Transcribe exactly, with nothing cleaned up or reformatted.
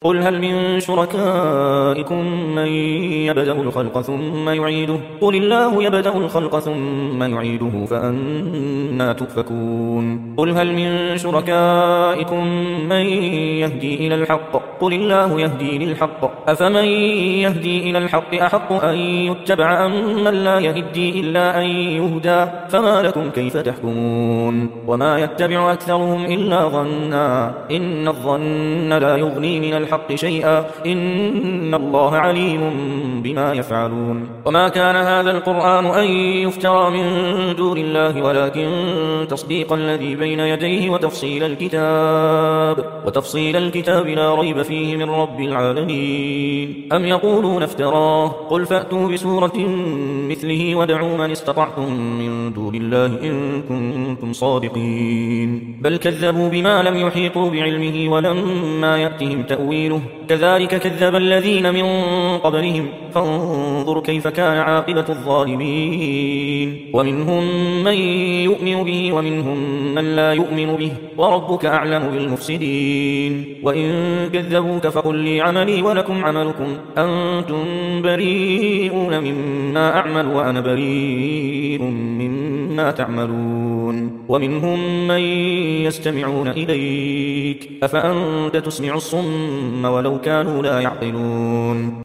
قل هل من شركائكم من يبدأ الخلق ثم يعيده قل الله يبدأ الخلق ثم يعيده فأنى تؤفكون قل هل من شركائكم من يهدي إلى الحق قل الله يهدي للحق أفمن يهدي إلى الحق أحق أن يتبع أم من لا يهدي إلا أن يهدى فما لكم كيف تحكمون وما يتبع أكثرهم إلا ظنا إن الظن لا يغني من الحق الحق شيئا إن الله عليم بما يفعلون وما كان هذا القرآن أن يفترى من دون الله ولكن تصديق الذي بين يديه وتفصيل الكتاب وتفصيل الكتاب لا ريب فيه من رب العالمين أم يقولون افتراه قل فأتوا بسورة مثله ودعوا من استطعتم من دون الله إن كنتم صادقين بل كذبوا بما لم يحيطوا بعلمه ولما يأتهم تأويل كذلك كذب الذين من قبلهم فانظر كيف كان عاقبة الظالمين ومنهم من يؤمن به ومنهم من لا يؤمن به وربك أعلم بالمفسدين وإن كذبوك فقل لي عملي ولكم عملكم أنتم بريئون مما أعمل وأنا بريء مما تعملون ومنهم من يستمعون إليك أفأنت تسمع الصم ولو كانوا لا يعقلون